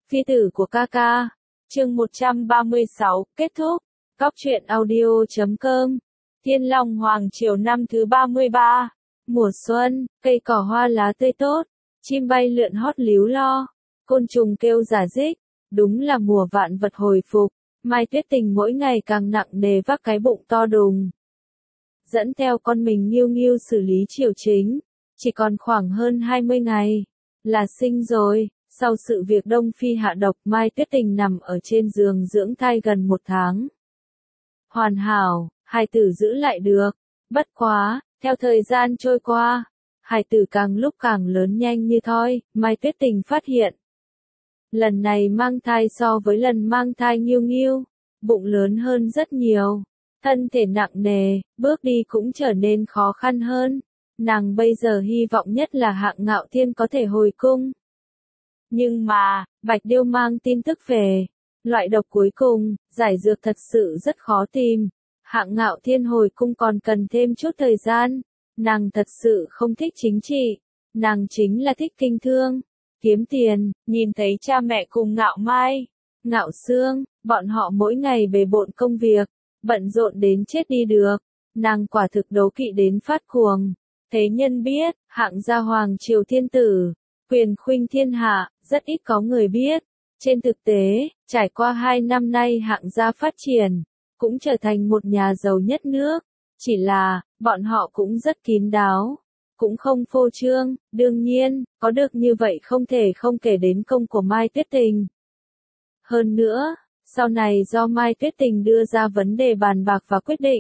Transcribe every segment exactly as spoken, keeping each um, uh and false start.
Phi tử của ca ca. Chương một trăm ba mươi sáu, kết thúc. Cóc truyện audio chấm com. Thiên Long Hoàng Triều năm thứ ba mươi ba. Mùa xuân, cây cỏ hoa lá tươi tốt, chim bay lượn hót líu lo, côn trùng kêu rả rích, đúng là mùa vạn vật hồi phục. Mai Tuyết Tình mỗi ngày càng nặng nề vác cái bụng to đùng, dẫn theo con mình Nghiêu Nghiêu xử lý triều chính. Chỉ còn khoảng hơn hai mươi ngày là sinh rồi. Sau sự việc Đông Phi hạ độc, Mai Tuyết Tình nằm ở trên giường dưỡng thai gần một tháng. Hoàn hảo, hài tử giữ lại được. Bất quá, theo thời gian trôi qua, hài tử càng lúc càng lớn nhanh như thoi. Mai Tuyết Tình phát hiện, lần này mang thai so với lần mang thai Nghiêu Nghiêu, bụng lớn hơn rất nhiều, thân thể nặng nề, bước đi cũng trở nên khó khăn hơn. Nàng bây giờ hy vọng nhất là Hạng Ngạo Thiên có thể hồi cung. Nhưng mà, Bạch Điêu mang tin tức về, loại độc cuối cùng, giải dược thật sự rất khó tìm. Hạng Ngạo Thiên hồi cung còn cần thêm chút thời gian. Nàng thật sự không thích chính trị, nàng chính là thích kinh thương, kiếm tiền. Nhìn thấy cha mẹ cùng Ngạo Mai, Ngạo Sương, bọn họ mỗi ngày bề bộn công việc, bận rộn đến chết đi được. Nàng quả thực đố kỵ đến phát cuồng. Thế nhân biết, Hạng gia hoàng triều thiên tử, quyền khuynh thiên hạ, rất ít có người biết. Trên thực tế, trải qua hai năm nay Hạng gia phát triển, cũng trở thành một nhà giàu nhất nước. Chỉ là, bọn họ cũng rất kín đáo, cũng không phô trương. Đương nhiên, có được như vậy không thể không kể đến công của Mai Tuyết Tình. Hơn nữa, sau này do Mai Tuyết Tình đưa ra vấn đề bàn bạc và quyết định,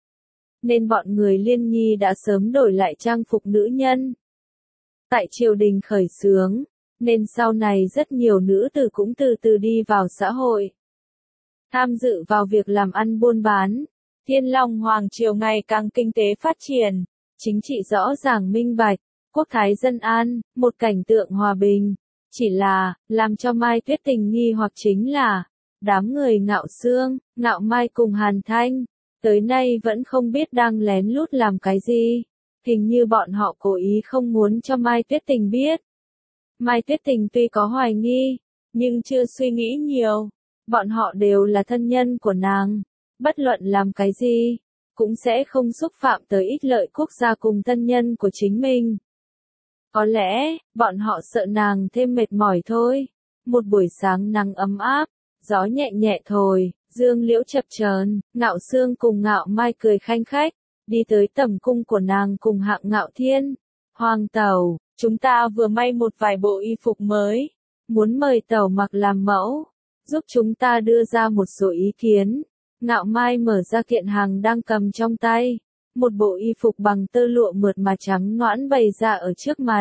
nên bọn người Liên Nhi đã sớm đổi lại trang phục nữ nhân. Tại triều đình khởi xướng, nên sau này rất nhiều nữ tử cũng từ từ đi vào xã hội, tham dự vào việc làm ăn buôn bán. Thiên Long Hoàng Triều ngày càng kinh tế phát triển, chính trị rõ ràng minh bạch, quốc thái dân an, một cảnh tượng hòa bình. Chỉ là, làm cho Mai Tuyết Tình nghi hoặc chính là, đám người Ngạo Sương, Ngạo Mai cùng Hàn Thanh, tới nay vẫn không biết đang lén lút làm cái gì. Hình như bọn họ cố ý không muốn cho Mai Tuyết Tình biết. Mai Tuyết Tình tuy có hoài nghi, nhưng chưa suy nghĩ nhiều. Bọn họ đều là thân nhân của nàng. Bất luận làm cái gì, cũng sẽ không xúc phạm tới ích lợi quốc gia cùng thân nhân của chính mình. Có lẽ, bọn họ sợ nàng thêm mệt mỏi thôi. Một buổi sáng nắng ấm áp, gió nhẹ nhẹ thổi, dương liễu chập chờn, Ngạo Sương cùng Ngạo Mai cười khanh khách, đi tới tầm cung của nàng cùng Hạng Ngạo Thiên. Hoàng tẩu, chúng ta vừa may một vài bộ y phục mới, muốn mời tẩu mặc làm mẫu, giúp chúng ta đưa ra một số ý kiến. Ngạo Mai mở ra kiện hàng đang cầm trong tay, một bộ y phục bằng tơ lụa mượt mà trắng nõn bày ra ở trước mặt.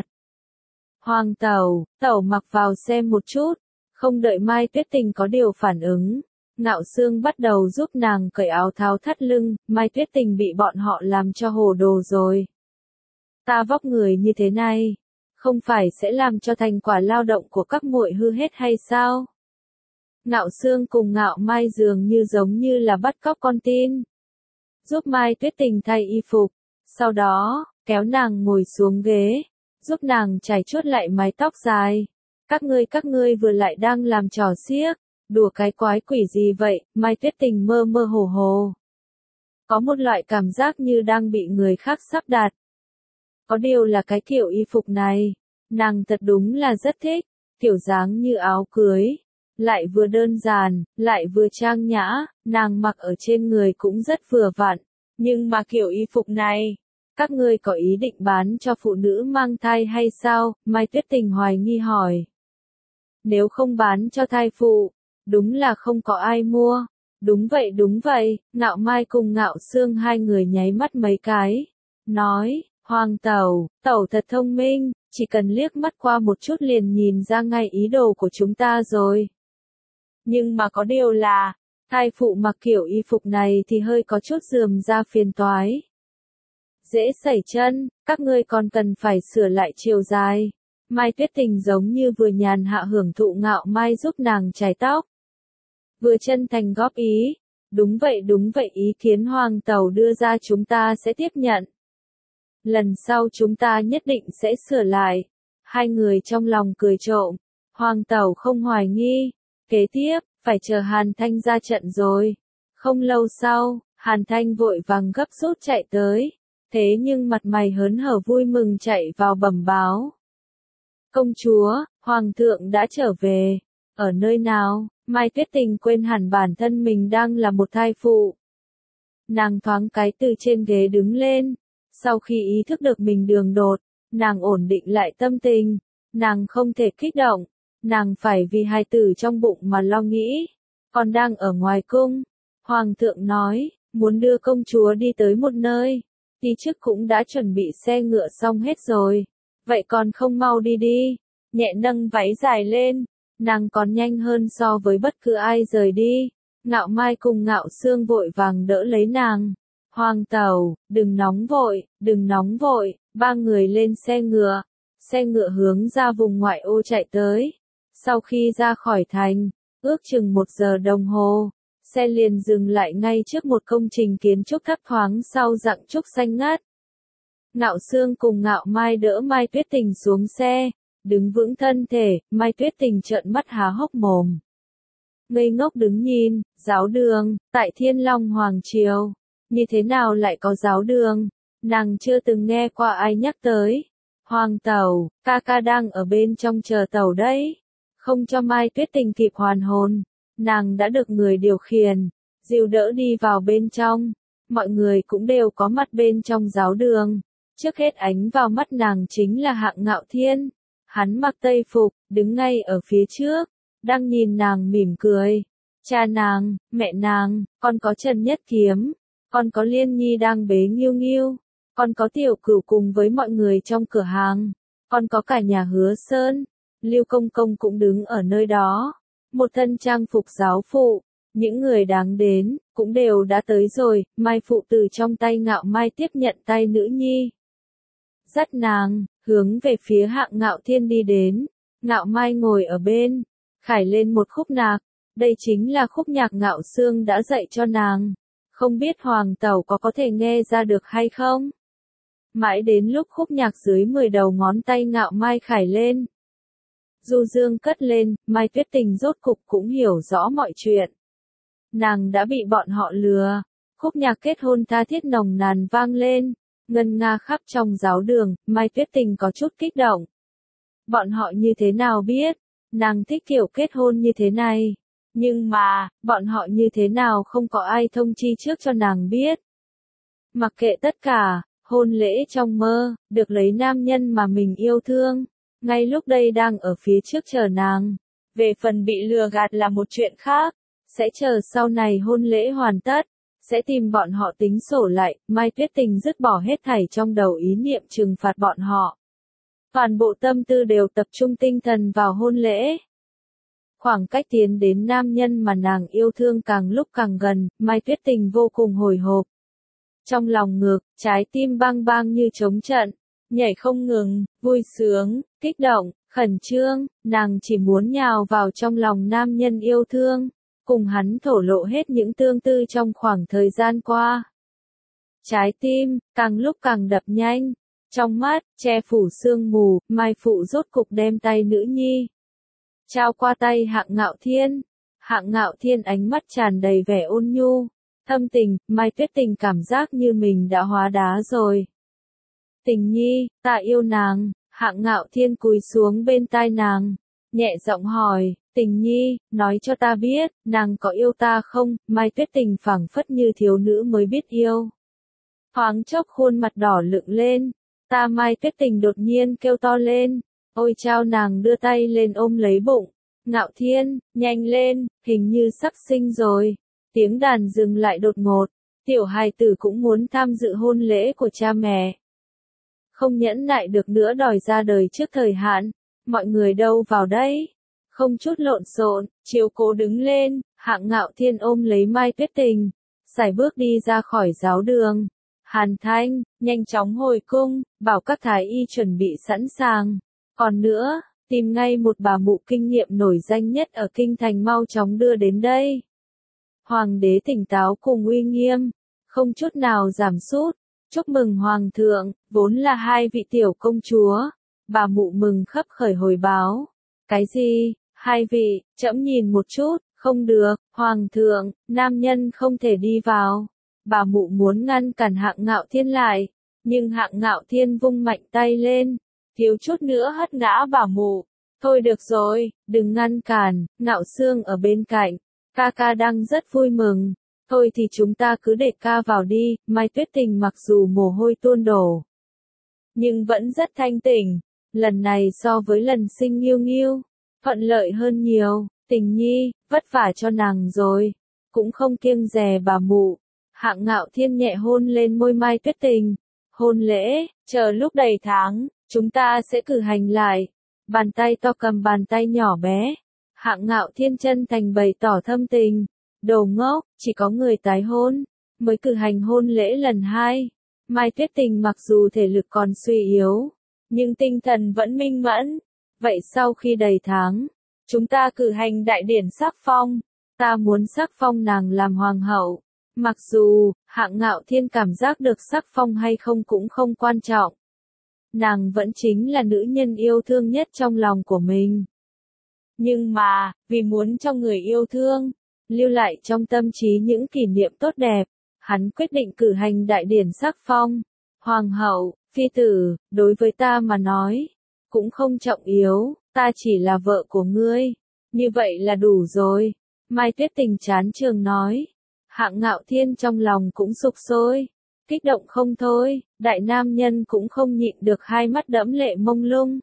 Hoàng tẩu, tẩu mặc vào xem một chút. Không đợi Mai Tuyết Tình có điều phản ứng, Ngạo Sương bắt đầu giúp nàng cởi áo tháo thắt lưng. Mai Tuyết Tình bị bọn họ làm cho hồ đồ rồi. Ta vóc người như thế này, không phải sẽ làm cho thành quả lao động của các muội hư hết hay sao? Ngạo Sương cùng Ngạo Mai dường như giống như là bắt cóc con tin, giúp Mai Tuyết Tình thay y phục, sau đó, kéo nàng ngồi xuống ghế, giúp nàng chải chuốt lại mái tóc dài. Các ngươi các ngươi vừa lại đang làm trò xiếc, đùa cái quái quỷ gì vậy? Mai Tuyết Tình mơ mơ hồ hồ, có một loại cảm giác như đang bị người khác sắp đặt. Có điều là cái kiểu y phục này, nàng thật đúng là rất thích, kiểu dáng như áo cưới, lại vừa đơn giản, lại vừa trang nhã, nàng mặc ở trên người cũng rất vừa vặn. Nhưng mà kiểu y phục này, các ngươi có ý định bán cho phụ nữ mang thai hay sao? Mai Tuyết Tình hoài nghi hỏi. Nếu không bán cho thai phụ, đúng là không có ai mua. Đúng vậy đúng vậy, Ngạo Mai cùng Ngạo Sương hai người nháy mắt mấy cái, nói, Hoàng tẩu, tẩu thật thông minh, chỉ cần liếc mắt qua một chút liền nhìn ra ngay ý đồ của chúng ta rồi. Nhưng mà có điều là, thai phụ mặc kiểu y phục này thì hơi có chút rườm ra phiền toái. Dễ sẩy chân, các ngươi còn cần phải sửa lại chiều dài. Mai Tuyết Tình giống như vừa nhàn hạ hưởng thụ Ngạo Mai giúp nàng chải tóc, vừa chân thành góp ý. Đúng vậy đúng vậy, ý kiến Hoàng tẩu đưa ra chúng ta sẽ tiếp nhận. Lần sau chúng ta nhất định sẽ sửa lại. Hai người trong lòng cười trộm, Hoàng tẩu không hoài nghi. Kế tiếp, phải chờ Hàn Thanh ra trận rồi. Không lâu sau, Hàn Thanh vội vàng gấp rút chạy tới. Thế nhưng mặt mày hớn hở vui mừng chạy vào bẩm báo. Công chúa, Hoàng thượng đã trở về. Ở nơi nào? Mai Tuyết Tình quên hẳn bản thân mình đang là một thai phụ. Nàng thoáng cái từ trên ghế đứng lên. Sau khi ý thức được mình đường đột, nàng ổn định lại tâm tình. Nàng không thể kích động. Nàng phải vì hài tử trong bụng mà lo nghĩ. Còn đang ở ngoài cung. Hoàng thượng nói, muốn đưa công chúa đi tới một nơi. Đi trước cũng đã chuẩn bị xe ngựa xong hết rồi. Vậy còn không mau đi đi. Nhẹ nâng váy dài lên. Nàng còn nhanh hơn so với bất cứ ai rời đi. Ngạo Mai cùng Ngạo Sương vội vàng đỡ lấy nàng. Hoàng tẩu, đừng nóng vội, đừng nóng vội. Ba người lên xe ngựa. Xe ngựa hướng ra vùng ngoại ô chạy tới. Sau khi ra khỏi thành, ước chừng một giờ đồng hồ, xe liền dừng lại ngay trước một công trình kiến trúc thấp thoáng sau rặng trúc xanh ngát. Ngạo Sương cùng Ngạo Mai đỡ Mai Tuyết Tình xuống xe, đứng vững thân thể. Mai Tuyết Tình trợn mắt há hốc mồm, ngây ngốc đứng nhìn. Giáo đường, tại Thiên Long Hoàng Triều, như thế nào lại có giáo đường? Nàng chưa từng nghe qua ai nhắc tới. Hoàng tẩu, ca ca đang ở bên trong chờ tẩu đấy. Không cho Mai Tuyết Tình kịp hoàn hồn, nàng đã được người điều khiển, dìu đỡ đi vào bên trong. Mọi người cũng đều có mặt bên trong giáo đường. Trước hết ánh vào mắt nàng chính là Hạng Ngạo Thiên. Hắn mặc tây phục, đứng ngay ở phía trước, đang nhìn nàng mỉm cười. Cha nàng, mẹ nàng, còn có Trần Nhất Kiếm, còn có Liên Nhi đang bế Nghiêu Nghiêu, còn có Tiểu Cửu cùng với mọi người trong cửa hàng, còn có cả nhà Hứa Sơn. Lưu Công Công cũng đứng ở nơi đó, một thân trang phục giáo phụ. Những người đáng đến, cũng đều đã tới rồi. Mai phụ từ trong tay Ngạo Mai tiếp nhận tay nữ nhi, dắt nàng, hướng về phía Hạng Ngạo Thiên đi đến. Ngạo Mai ngồi ở bên, khải lên một khúc nhạc. Đây chính là khúc nhạc Ngạo Sương đã dạy cho nàng. Không biết Hoàng tẩu có có thể nghe ra được hay không? Mãi đến lúc khúc nhạc dưới mười đầu ngón tay Ngạo Mai khải lên, du dương cất lên, Mai Tuyết Tình rốt cục cũng hiểu rõ mọi chuyện. Nàng đã bị bọn họ lừa. Khúc nhạc kết hôn tha thiết nồng nàn vang lên, ngân nga khắp trong giáo đường. Mai Tuyết Tình có chút kích động. Bọn họ như thế nào biết, nàng thích kiểu kết hôn như thế này. Nhưng mà, bọn họ như thế nào không có ai thông chi trước cho nàng biết. Mặc kệ tất cả, hôn lễ trong mơ, được lấy nam nhân mà mình yêu thương, ngay lúc đây đang ở phía trước chờ nàng. Về phần bị lừa gạt là một chuyện khác, sẽ chờ sau này hôn lễ hoàn tất, sẽ tìm bọn họ tính sổ lại. Mai Tuyết Tình dứt bỏ hết thảy trong đầu ý niệm trừng phạt bọn họ. Toàn bộ tâm tư đều tập trung tinh thần vào hôn lễ. Khoảng cách tiến đến nam nhân mà nàng yêu thương càng lúc càng gần, Mai Tuyết Tình vô cùng hồi hộp. Trong lòng ngực, trái tim bang bang như trống trận, nhảy không ngừng, vui sướng, kích động, khẩn trương. Nàng chỉ muốn nhào vào trong lòng nam nhân yêu thương, cùng hắn thổ lộ hết những tương tư trong khoảng thời gian qua. Trái tim, càng lúc càng đập nhanh. Trong mắt, che phủ sương mù, Mai phụ rốt cục đem tay nữ nhi trao qua tay Hạng Ngạo Thiên. Hạng Ngạo Thiên ánh mắt tràn đầy vẻ ôn nhu, thâm tình. Mai Tuyết Tình cảm giác như mình đã hóa đá rồi. Tình nhi, ta yêu nàng. Hạng Ngạo Thiên cúi xuống bên tai nàng, nhẹ giọng hỏi, Tình nhi, nói cho ta biết, nàng có yêu ta không? Mai Tuyết Tình phảng phất như thiếu nữ mới biết yêu. Thoáng chốc khuôn mặt đỏ lựng lên. Ta Mai Tuyết Tình đột nhiên kêu to lên. Ôi chao, nàng đưa tay lên ôm lấy bụng. Ngạo Thiên, nhanh lên, hình như sắp sinh rồi. Tiếng đàn dừng lại đột ngột. Tiểu hài tử cũng muốn tham dự hôn lễ của cha mẹ. Không nhẫn nại được nữa đòi ra đời trước thời hạn. Mọi người đâu vào đây? Không chút lộn xộn, chiếu cố đứng lên. Hạng Ngạo Thiên ôm lấy Mai Tuyết Tình, sải bước đi ra khỏi giáo đường. Hàn Thanh, nhanh chóng hồi cung, bảo các thái y chuẩn bị sẵn sàng. Còn nữa, tìm ngay một bà mụ kinh nghiệm nổi danh nhất ở kinh thành mau chóng đưa đến đây. Hoàng đế tỉnh táo cùng uy nghiêm, không chút nào giảm sút. Chúc mừng Hoàng thượng, vốn là hai vị tiểu công chúa. Bà mụ mừng khấp khởi hồi báo. Cái gì? Hai vị, trẫm nhìn một chút, không được, Hoàng thượng, nam nhân không thể đi vào. Bà mụ muốn ngăn cản Hạng Ngạo Thiên lại, nhưng Hạng Ngạo Thiên vung mạnh tay lên, thiếu chút nữa hất ngã bà mụ. Thôi được rồi, đừng ngăn cản, Ngạo Xương ở bên cạnh, ca ca đang rất vui mừng. Thôi thì chúng ta cứ để ca vào đi, Mai Tuyết Tình mặc dù mồ hôi tuôn đổ, nhưng vẫn rất thanh tỉnh. Lần này so với lần sinh Nghiêu Nghiêu, thuận lợi hơn nhiều. Tình nhi, vất vả cho nàng rồi, cũng không kiêng dè bà mụ. Hạng Ngạo Thiên nhẹ hôn lên môi Mai Tuyết Tình. Hôn lễ, chờ lúc đầy tháng, chúng ta sẽ cử hành lại. Bàn tay to cầm bàn tay nhỏ bé. Hạng Ngạo Thiên chân thành bày tỏ thâm tình. Đồ ngốc, chỉ có người tái hôn, mới cử hành hôn lễ lần hai. Mai Tuyết Tình mặc dù thể lực còn suy yếu, nhưng tinh thần vẫn minh mẫn. Vậy sau khi đầy tháng, chúng ta cử hành đại điển sắc phong. Ta muốn sắc phong nàng làm hoàng hậu. Mặc dù, Hạng Ngạo Thiên cảm giác được sắc phong hay không cũng không quan trọng. Nàng vẫn chính là nữ nhân yêu thương nhất trong lòng của mình. Nhưng mà, vì muốn cho người yêu thương lưu lại trong tâm trí những kỷ niệm tốt đẹp, hắn quyết định cử hành đại điển sắc phong. Hoàng hậu, phi tử, đối với ta mà nói, cũng không trọng yếu, ta chỉ là vợ của ngươi. Như vậy là đủ rồi. Mai Tuyết Tình chán trường nói. Hạng Ngạo Thiên trong lòng cũng sục sôi, kích động không thôi, đại nam nhân cũng không nhịn được hai mắt đẫm lệ mông lung.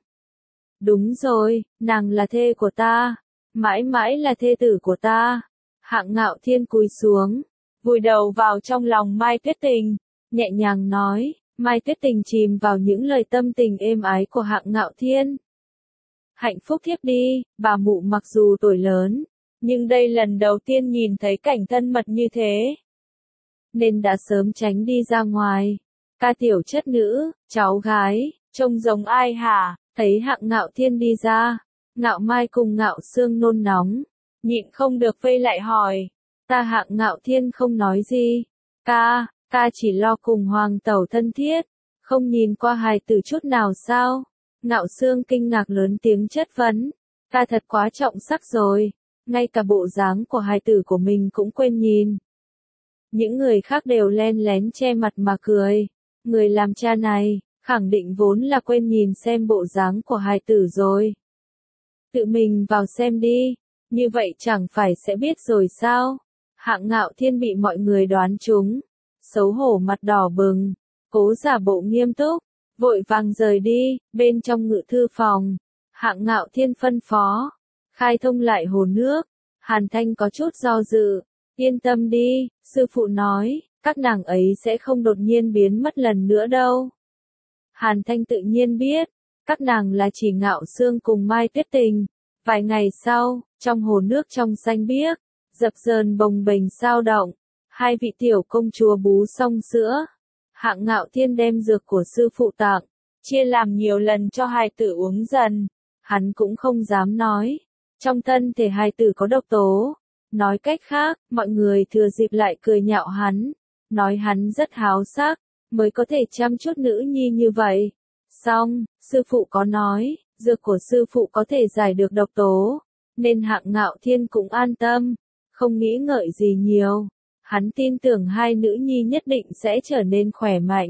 Đúng rồi, nàng là thê của ta, mãi mãi là thê tử của ta. Hạng Ngạo Thiên cúi xuống, vùi đầu vào trong lòng Mai Tuyết Tình, nhẹ nhàng nói. Mai Tuyết Tình chìm vào những lời tâm tình êm ái của Hạng Ngạo Thiên. Hạnh phúc thiếp đi, bà mụ mặc dù tuổi lớn, nhưng đây lần đầu tiên nhìn thấy cảnh thân mật như thế, nên đã sớm tránh đi ra ngoài. Ca tiểu chất nữ, cháu gái, trông giống ai hả? Thấy Hạng Ngạo Thiên đi ra, Ngạo Mai cùng Ngạo Xương nôn nóng, nhịn không được vây lại hỏi. Ta Hạng Ngạo Thiên không nói gì. Ca, ca chỉ lo cùng hoàng tẩu thân thiết, không nhìn qua hài tử chút nào sao? Ngạo Xương kinh ngạc lớn tiếng chất vấn. Ca thật quá trọng sắc rồi, ngay cả bộ dáng của hài tử của mình cũng quên nhìn. Những người khác đều len lén che mặt mà cười. Người làm cha này, khẳng định vốn là quên nhìn xem bộ dáng của hài tử rồi. Tự mình vào xem đi, như vậy chẳng phải sẽ biết rồi sao? Hạng Ngạo Thiên bị mọi người đoán trúng, xấu hổ mặt đỏ bừng, cố giả bộ nghiêm túc, vội vàng rời đi. Bên trong ngự thư phòng, Hạng Ngạo Thiên phân phó, khai thông lại hồ nước. Hàn Thanh có chút do dự. Yên tâm đi, sư phụ nói, các nàng ấy sẽ không đột nhiên biến mất lần nữa đâu. Hàn Thanh tự nhiên biết, các nàng là chỉ Ngạo Xương cùng Mai Tuyết Tình. Vài ngày sau, trong hồ nước trong xanh biếc, dập dờn bồng bềnh sao động, hai vị tiểu công chúa bú xong sữa. Hạng Ngạo Thiên đem dược của sư phụ tặng, chia làm nhiều lần cho hài tử uống dần. Hắn cũng không dám nói, trong thân thể hài tử có độc tố. Nói cách khác, mọi người thừa dịp lại cười nhạo hắn, nói hắn rất háo sắc, mới có thể chăm chút nữ nhi như vậy. Xong, sư phụ có nói, dược của sư phụ có thể giải được độc tố, nên Hạng Ngạo Thiên cũng an tâm, không nghĩ ngợi gì nhiều. Hắn tin tưởng hai nữ nhi nhất định sẽ trở nên khỏe mạnh.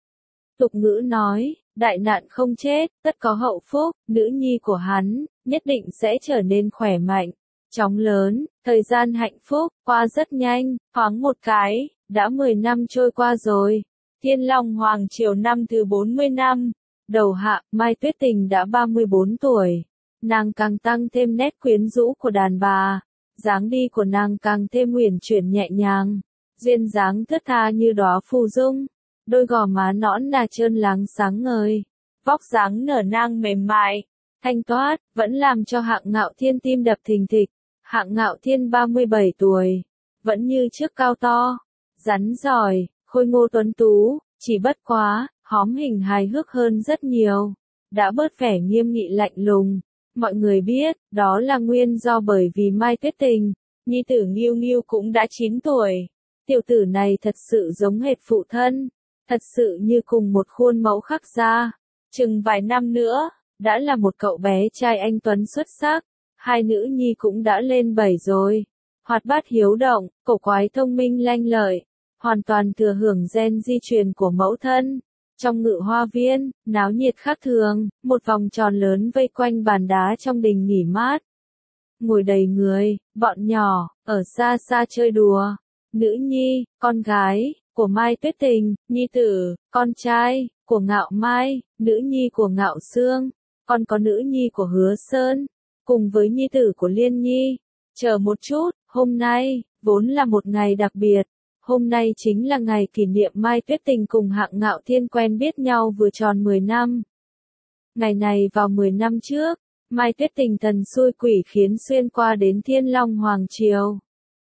Tục ngữ nói, đại nạn không chết, tất có hậu phúc, nữ nhi của hắn, nhất định sẽ trở nên khỏe mạnh, chóng lớn. Thời gian hạnh phúc, qua rất nhanh, thoáng một cái, đã mười năm trôi qua rồi. Thiên Long Hoàng Triều năm thứ bốn mươi năm, đầu hạ, Mai Tuyết Tình đã ba mươi bốn tuổi. Nàng càng tăng thêm nét quyến rũ của đàn bà, dáng đi của nàng càng thêm uyển chuyển nhẹ nhàng, duyên dáng thướt tha như đóa phù dung, đôi gò má nõn nà trơn láng sáng ngời, vóc dáng nở nang mềm mại, thanh toát, vẫn làm cho Hạng Ngạo Thiên tim đập thình thịch. Hạng Ngạo Thiên ba mươi bảy tuổi, vẫn như trước cao to, rắn giỏi, khôi ngô tuấn tú, chỉ bất quá, hóm hình hài hước hơn rất nhiều, đã bớt vẻ nghiêm nghị lạnh lùng. Mọi người biết, đó là nguyên do bởi vì Mai Tuyết Tình, nhi tử Nghiêu Nghiêu cũng đã chín tuổi. Tiểu tử này thật sự giống hệt phụ thân, thật sự như cùng một khuôn mẫu khắc ra. Chừng vài năm nữa, đã là một cậu bé trai anh tuấn xuất sắc, hai nữ nhi cũng đã lên bảy rồi. Hoạt bát hiếu động, cổ quái thông minh lanh lợi, hoàn toàn thừa hưởng gen di truyền của mẫu thân. Trong ngự hoa viên, náo nhiệt khác thường, một vòng tròn lớn vây quanh bàn đá trong đình nghỉ mát. Ngồi đầy người, bọn nhỏ, ở xa xa chơi đùa. Nữ nhi, con gái, của Mai Tuyết Tình, nhi tử, con trai, của Ngạo Mai, nữ nhi của Ngạo Sương, còn có nữ nhi của Hứa Sơn, cùng với nhi tử của Liên Nhi. Chờ một chút, hôm nay, vốn là một ngày đặc biệt. Hôm nay chính là ngày kỷ niệm Mai Tuyết Tình cùng Hạng Ngạo Thiên quen biết nhau vừa tròn mười năm. Ngày này vào mười năm trước, Mai Tuyết Tình thần xui quỷ khiến xuyên qua đến Thiên Long Hoàng Triều.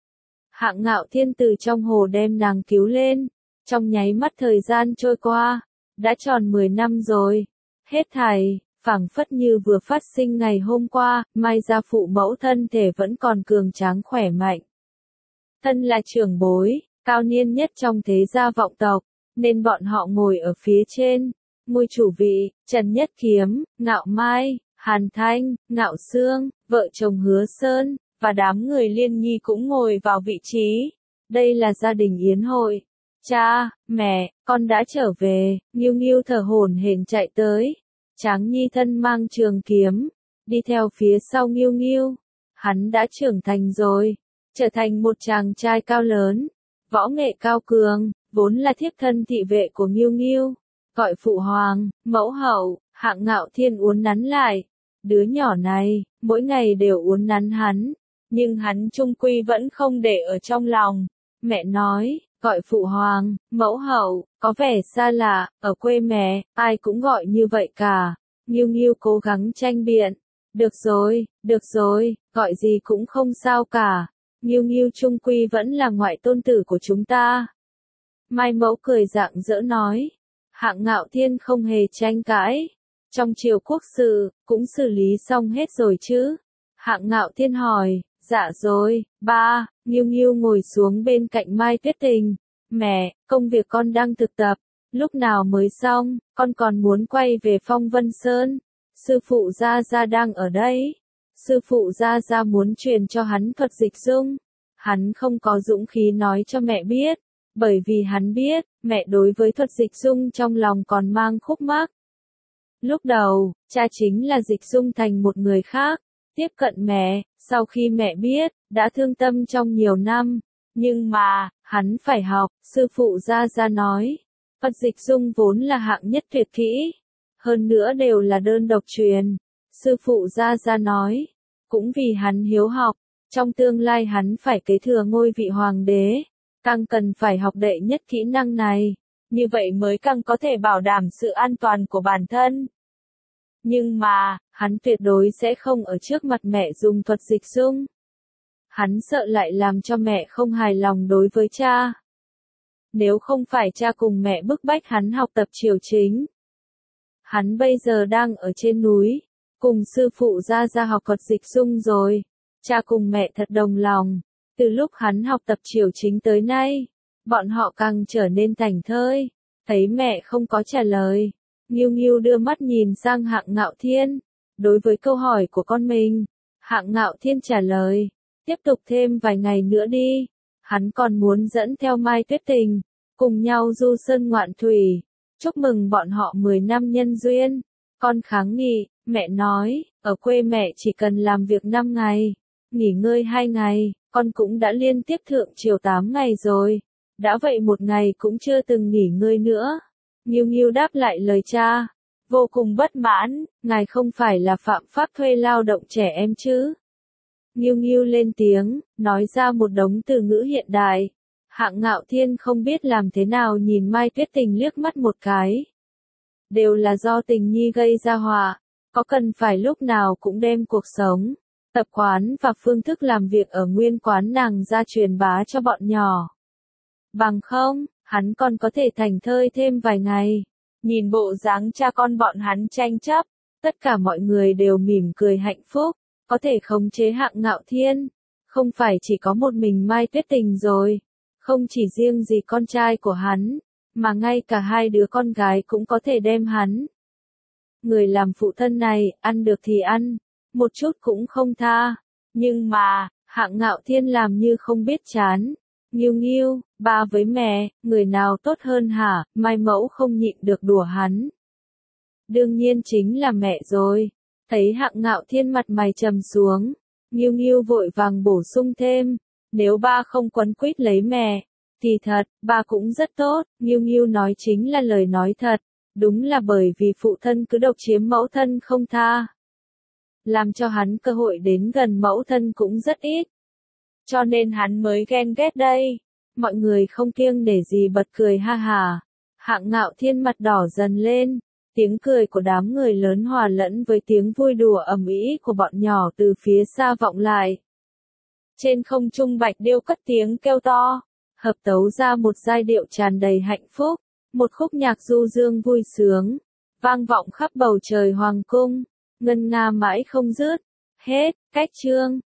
Hạng Ngạo Thiên từ trong hồ đem nàng cứu lên, trong nháy mắt thời gian trôi qua, đã tròn mười năm rồi. Hết thảy, phảng phất như vừa phát sinh ngày hôm qua, Mai gia phụ mẫu thân thể vẫn còn cường tráng khỏe mạnh. Thân là trưởng bối, cao niên nhất trong thế gia vọng tộc, nên bọn họ ngồi ở phía trên. Ngôi chủ vị, Trần Nhất Kiếm, Ngạo Mai, Hàn Thanh, Ngạo Sương, vợ chồng Hứa Sơn, và đám người Liên Nhi cũng ngồi vào vị trí. Đây là gia đình yến hội. Cha, mẹ, con đã trở về, Nghiêu Nghiêu thở hổn hển chạy tới. Tráng Nhi thân mang trường kiếm, đi theo phía sau Nghiêu Nghiêu. Hắn đã trưởng thành rồi, trở thành một chàng trai cao lớn, võ nghệ cao cường, vốn là thiếp thân thị vệ của Nghiêu Nghiêu. Gọi phụ hoàng, mẫu hậu, Hạng Ngạo Thiên uốn nắn lại. Đứa nhỏ này, mỗi ngày đều uốn nắn hắn, nhưng hắn chung quy vẫn không để ở trong lòng. Mẹ nói, gọi phụ hoàng, mẫu hậu, có vẻ xa lạ, ở quê mẹ, ai cũng gọi như vậy cả. Nghiêu Nghiêu cố gắng tranh biện. Được rồi, được rồi, gọi gì cũng không sao cả. Nghiêu Nghiêu chung quy vẫn là ngoại tôn tử của chúng ta. Mai mẫu cười rạng rỡ nói. Hạng Ngạo Thiên không hề tranh cãi. Trong triều quốc sự, cũng xử lý xong hết rồi chứ? Hạng Ngạo Thiên hỏi. Dạ rồi, ba. Nghiêu Nghiêu ngồi xuống bên cạnh Mai Tuyết Tình. Mẹ, công việc con đang thực tập, lúc nào mới xong, con còn muốn quay về Phong Vân Sơn. Sư phụ Gia Gia đang ở đây. Sư phụ Gia Gia muốn truyền cho hắn thuật dịch dung. Hắn không có dũng khí nói cho mẹ biết, bởi vì hắn biết, mẹ đối với thuật dịch dung trong lòng còn mang khúc mắc. Lúc đầu, cha chính là dịch dung thành một người khác, tiếp cận mẹ, sau khi mẹ biết, đã thương tâm trong nhiều năm. Nhưng mà, hắn phải học, sư phụ Gia Gia nói. Thuật dịch dung vốn là hạng nhất tuyệt kỹ, hơn nữa đều là đơn độc truyền. Sư phụ Gia Gia nói, cũng vì hắn hiếu học, trong tương lai hắn phải kế thừa ngôi vị hoàng đế, càng cần phải học đệ nhất kỹ năng này, như vậy mới càng có thể bảo đảm sự an toàn của bản thân. Nhưng mà, hắn tuyệt đối sẽ không ở trước mặt mẹ dùng thuật dịch dung. Hắn sợ lại làm cho mẹ không hài lòng đối với cha. Nếu không phải cha cùng mẹ bức bách hắn học tập triều chính. Hắn bây giờ đang ở trên núi, cùng sư phụ Gia Gia học thuật dịch dung rồi. Cha cùng mẹ thật đồng lòng. Từ lúc hắn học tập triều chính tới nay, bọn họ càng trở nên thảnh thơi. Thấy mẹ không có trả lời, Nghiêu Nghiêu đưa mắt nhìn sang Hạng Ngạo Thiên. Đối với câu hỏi của con mình, Hạng Ngạo Thiên trả lời, tiếp tục thêm vài ngày nữa đi. Hắn còn muốn dẫn theo Mai Tuyết Tình, cùng nhau du sơn ngoạn thủy, chúc mừng bọn họ mười năm nhân duyên. Con kháng nghị, mẹ nói, ở quê mẹ chỉ cần làm việc năm ngày, nghỉ ngơi hai ngày, con cũng đã liên tiếp thượng triều tám ngày rồi. Đã vậy một ngày cũng chưa từng nghỉ ngơi nữa. Nghiêu Nghiêu đáp lại lời cha, vô cùng bất mãn, ngài không phải là phạm pháp thuê lao động trẻ em chứ? Nghiêu Nghiêu lên tiếng, nói ra một đống từ ngữ hiện đại. Hạng Ngạo Thiên không biết làm thế nào nhìn Mai Tuyết Tình liếc mắt một cái. Đều là do Tình Nhi gây ra họa, có cần phải lúc nào cũng đem cuộc sống, tập quán và phương thức làm việc ở nguyên quán nàng ra truyền bá cho bọn nhỏ. Bằng không, hắn còn có thể thảnh thơi thêm vài ngày. Nhìn bộ dáng cha con bọn hắn tranh chấp, tất cả mọi người đều mỉm cười hạnh phúc, có thể khống chế Hạng Ngạo Thiên. Không phải chỉ có một mình Mai Tuyết Tình rồi, không chỉ riêng gì con trai của hắn, mà ngay cả hai đứa con gái cũng có thể đem hắn người làm phụ thân này, ăn được thì ăn, một chút cũng không tha. Nhưng mà, Hạng Ngạo Thiên làm như không biết chán. Nghiêu nghiêu, ba với mẹ, người nào tốt hơn hả? Mai Mẫu không nhịn được đùa hắn. Đương nhiên chính là mẹ rồi. Thấy Hạng Ngạo Thiên mặt mày trầm xuống, Nghiêu nghiêu vội vàng bổ sung thêm, nếu ba không quấn quýt lấy mẹ, thì thật, ba cũng rất tốt. Nghiêu nghiêu nói chính là lời nói thật, đúng là bởi vì phụ thân cứ độc chiếm mẫu thân không tha, làm cho hắn cơ hội đến gần mẫu thân cũng rất ít. Cho nên hắn mới ghen ghét đây. Mọi người không kiêng để gì bật cười ha hà. Hạng Ngạo Thiên mặt đỏ dần lên. Tiếng cười của đám người lớn hòa lẫn với tiếng vui đùa ầm ĩ của bọn nhỏ từ phía xa vọng lại. Trên không trung Bạch Điêu cất tiếng kêu to, hợp tấu ra một giai điệu tràn đầy hạnh phúc, một khúc nhạc du dương vui sướng, vang vọng khắp bầu trời hoàng cung, ngân nga mãi không dứt. Hết, cách chương.